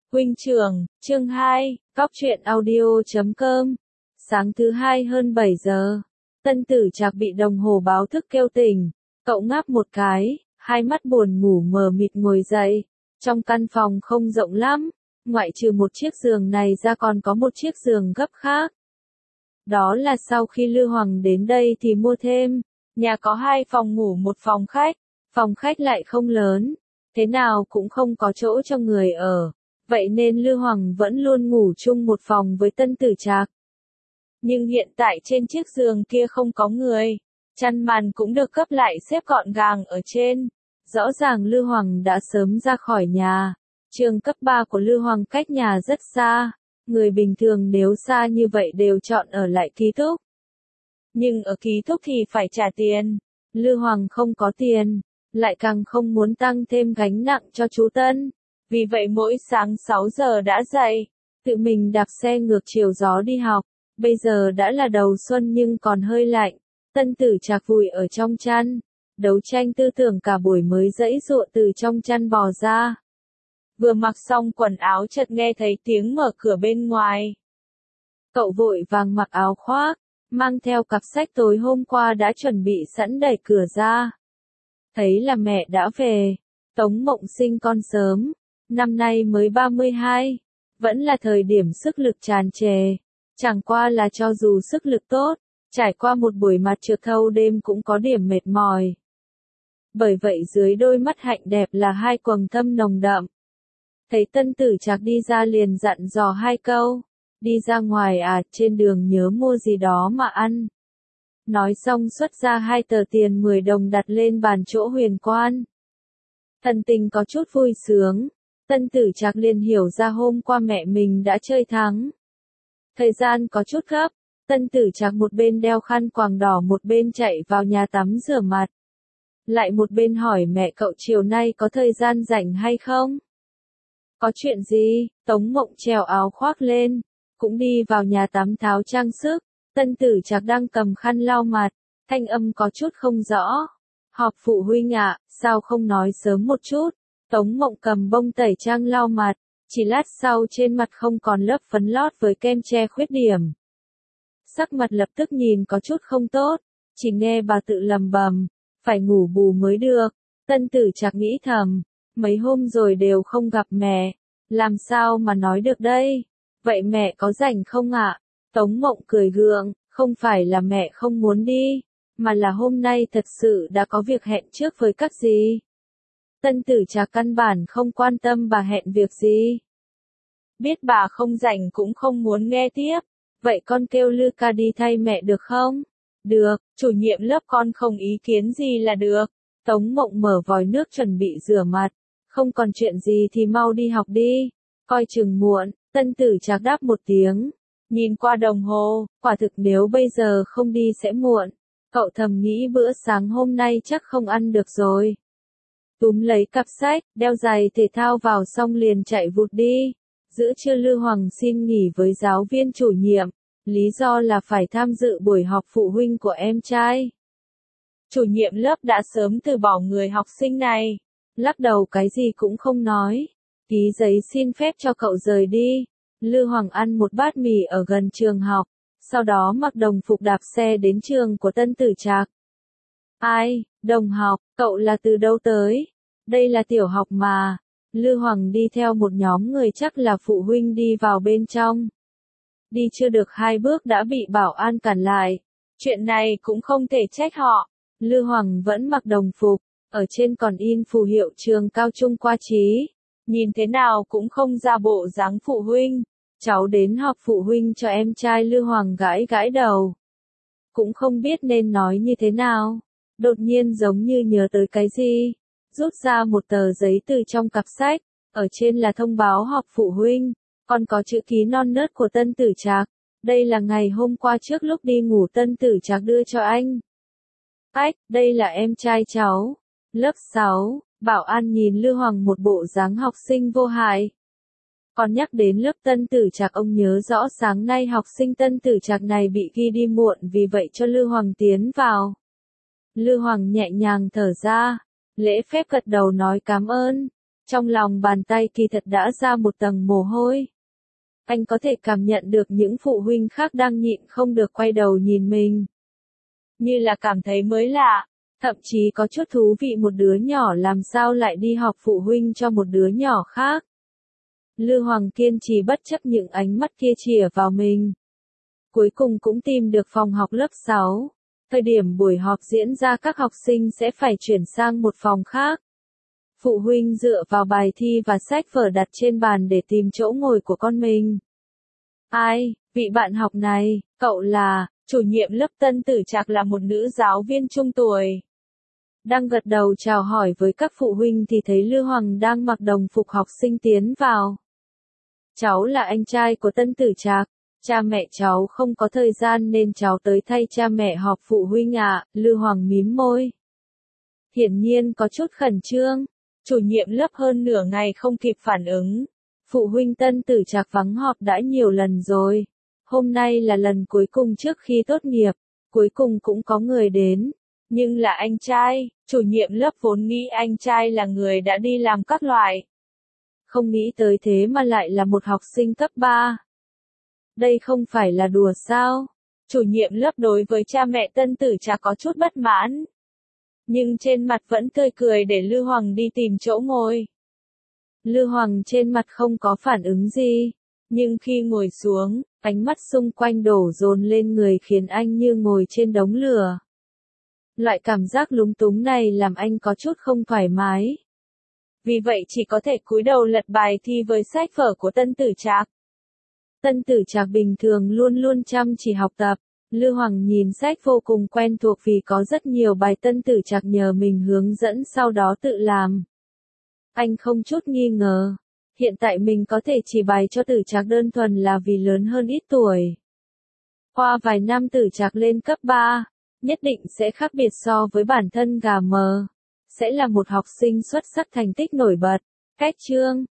Huynh trưởng, chương 2, Cóc truyện audio.com. Sáng thứ hai hơn 7 giờ, Tân Tử Trạc bị đồng hồ báo thức kêu tỉnh, cậu ngáp một cái, hai mắt buồn ngủ mờ mịt ngồi dậy. Trong căn phòng không rộng lắm, ngoại trừ một chiếc giường này ra còn có một chiếc giường gấp khác. Đó là sau khi Lư Hoàng đến đây thì mua thêm. Nhà có 2 phòng ngủ một phòng khách lại không lớn, thế nào cũng không có chỗ cho người ở. Vậy nên Lư Hoàng vẫn luôn ngủ chung một phòng với Tân Tử Trạc. Nhưng hiện tại trên chiếc giường kia không có người, chăn màn cũng được gấp lại xếp gọn gàng ở trên. Rõ ràng Lư Hoàng đã sớm ra khỏi nhà. Trường cấp 3 của Lư Hoàng cách nhà rất xa, người bình thường nếu xa như vậy đều chọn ở lại ký túc. Nhưng ở ký túc thì phải trả tiền, Lư Hoàng không có tiền, lại càng không muốn tăng thêm gánh nặng cho chú Tân. Vì vậy mỗi sáng 6 giờ đã dậy, tự mình đạp xe ngược chiều gió đi học. Bây giờ đã là đầu xuân nhưng còn hơi lạnh. Tân Tử Trạc vùi ở trong chăn, đấu tranh tư tưởng cả buổi mới giãy giụa từ trong chăn bò ra. Vừa mặc xong quần áo chợt nghe thấy tiếng mở cửa bên ngoài. Cậu vội vàng mặc áo khoác, mang theo cặp sách tối hôm qua đã chuẩn bị sẵn đẩy cửa ra. Thấy là mẹ đã về. Tống Mộng sinh con sớm, năm nay mới 32, vẫn là thời điểm sức lực tràn trề. Chẳng qua là cho dù sức lực tốt, trải qua một buổi mặt trượt thâu đêm cũng có điểm mệt mỏi. Bởi vậy dưới đôi mắt hạnh đẹp là 2 quầng thâm nồng đậm. Thấy Tân Tử Trạc đi ra liền dặn dò 2 câu. Đi ra ngoài à, trên đường nhớ mua gì đó mà ăn. Nói xong xuất ra 2 tờ tiền 10 đồng đặt lên bàn chỗ Huyền Quan. Thần tình có chút vui sướng, Tân Tử Trạc liền hiểu ra hôm qua mẹ mình đã chơi thắng. Thời gian có chút gấp, Tân Tử Trạc một bên đeo khăn quàng đỏ một bên chạy vào nhà tắm rửa mặt. Lại một bên hỏi mẹ cậu chiều nay có thời gian rảnh hay không? Có chuyện gì? Tống Mộng trèo áo khoác lên, cũng đi vào nhà tắm tháo trang sức. Tân Tử Trạc đang cầm khăn lau mặt, thanh âm có chút không rõ. Họp phụ huynh ạ, sao không nói sớm một chút? Tống Mộng cầm bông tẩy trang lau mặt, chỉ lát sau trên mặt không còn lớp phấn lót với kem che khuyết điểm. Sắc mặt lập tức nhìn có chút không tốt, chỉ nghe bà tự lầm bầm, phải ngủ bù mới được. Tân Tử Trạc nghĩ thầm, mấy hôm rồi đều không gặp mẹ, làm sao mà nói được đây? Vậy mẹ có rảnh không ạ? Tống Mộng cười gượng, không phải là mẹ không muốn đi, mà là hôm nay thật sự đã có việc hẹn trước với các dì. Tân Tử Trạc căn bản không quan tâm bà hẹn việc gì. Biết bà không rảnh cũng không muốn nghe tiếp. Vậy con kêu Lư ca đi thay mẹ được không? Được, chủ nhiệm lớp con không ý kiến gì là được. Tống Mộng mở vòi nước chuẩn bị rửa mặt. Không còn chuyện gì thì mau đi học đi. Coi chừng muộn. Tân Tử Trạc đáp một tiếng. Nhìn qua đồng hồ, quả thực nếu bây giờ không đi sẽ muộn. Cậu thầm nghĩ bữa sáng hôm nay chắc không ăn được rồi. Túm lấy cặp sách, đeo giày thể thao vào xong liền chạy vụt đi. Giữa trưa Lư Hoàng xin nghỉ với giáo viên chủ nhiệm, lý do là phải tham dự buổi họp phụ huynh của em trai. Chủ nhiệm lớp đã sớm từ bỏ người học sinh này, lắc đầu cái gì cũng không nói, ký giấy xin phép cho cậu rời đi. Lư Hoàng ăn một bát mì ở gần trường học, sau đó mặc đồng phục đạp xe đến trường của Tân Tử Trạc. Ai, đồng học, cậu là từ đâu tới? Đây là tiểu học mà. Lư Hoàng đi theo một nhóm người chắc là phụ huynh đi vào bên trong. Đi chưa được 2 bước đã bị bảo an cản lại. Chuyện này cũng không thể trách họ. Lư Hoàng vẫn mặc đồng phục, ở trên còn in phù hiệu trường cao trung Qua Chí. Nhìn thế nào cũng không ra bộ dáng phụ huynh. Cháu đến họp phụ huynh cho em trai. Lư Hoàng gãi gãi đầu. Cũng không biết nên nói như thế nào. Đột nhiên giống như nhớ tới cái gì. Rút ra một tờ giấy từ trong cặp sách, ở trên là thông báo họp phụ huynh, còn có chữ ký non nớt của Tân Tử Trạc. Đây là ngày hôm qua trước lúc đi ngủ Tân Tử Trạc đưa cho anh. Ách, đây là em trai cháu. Lớp 6, bảo an nhìn Lư Hoàng một bộ dáng học sinh vô hại. Còn nhắc đến lớp Tân Tử Trạc ông nhớ rõ sáng nay học sinh Tân Tử Trạc này bị ghi đi muộn vì vậy cho Lư Hoàng tiến vào. Lư Hoàng nhẹ nhàng thở ra. Lễ phép gật đầu nói cảm ơn. Trong lòng bàn tay kỳ thật đã ra một tầng mồ hôi. Anh có thể cảm nhận được những phụ huynh khác đang nhịn không được quay đầu nhìn mình. Như là cảm thấy mới lạ, thậm chí có chút thú vị một đứa nhỏ làm sao lại đi học phụ huynh cho một đứa nhỏ khác. Lư Hoàng kiên trì bất chấp những ánh mắt kia chìa vào mình. Cuối cùng cũng tìm được phòng học lớp 6. Thời điểm buổi họp diễn ra các học sinh sẽ phải chuyển sang một phòng khác. Phụ huynh dựa vào bài thi và sách vở đặt trên bàn để tìm chỗ ngồi của con mình. Ai, vị bạn học này, cậu là, chủ nhiệm lớp Tân Tử Trạc là một nữ giáo viên trung tuổi. Đang gật đầu chào hỏi với các phụ huynh thì thấy Lư Hoàng đang mặc đồng phục học sinh tiến vào. Cháu là anh trai của Tân Tử Trạc, cha mẹ cháu không có thời gian nên cháu tới thay cha mẹ họp phụ huynh ạ, Lư Hoàng mím môi. Hiển nhiên có chút khẩn trương, chủ nhiệm lớp hơn nửa ngày không kịp phản ứng. Phụ huynh Tân Tử Trạc vắng họp đã nhiều lần rồi. Hôm nay là lần cuối cùng trước khi tốt nghiệp, cuối cùng cũng có người đến. Nhưng là anh trai, chủ nhiệm lớp vốn nghĩ anh trai là người đã đi làm các loại. Không nghĩ tới thế mà lại là một học sinh cấp 3. Đây không phải là đùa sao? Chủ nhiệm lớp đối với cha mẹ Tân Tử Trạc có chút bất mãn. Nhưng trên mặt vẫn tươi cười để Lư Hoàng đi tìm chỗ ngồi. Lư Hoàng trên mặt không có phản ứng gì. Nhưng khi ngồi xuống, ánh mắt xung quanh đổ dồn lên người khiến anh như ngồi trên đống lửa. Loại cảm giác lúng túng này làm anh có chút không thoải mái. Vì vậy chỉ có thể cúi đầu lật bài thi với sách vở của Tân Tử Trạc. Tân Tử Trạc bình thường luôn luôn chăm chỉ học tập. Lư Hoàng nhìn sách vô cùng quen thuộc vì có rất nhiều bài Tân Tử Trạc nhờ mình hướng dẫn sau đó tự làm. Anh không chút nghi ngờ. Hiện tại mình có thể chỉ bài cho Tử Trạc đơn thuần là vì lớn hơn ít tuổi. Qua vài năm Tử Trạc lên cấp 3, nhất định sẽ khác biệt so với bản thân gà mờ. Sẽ là một học sinh xuất sắc thành tích nổi bật. Cách chương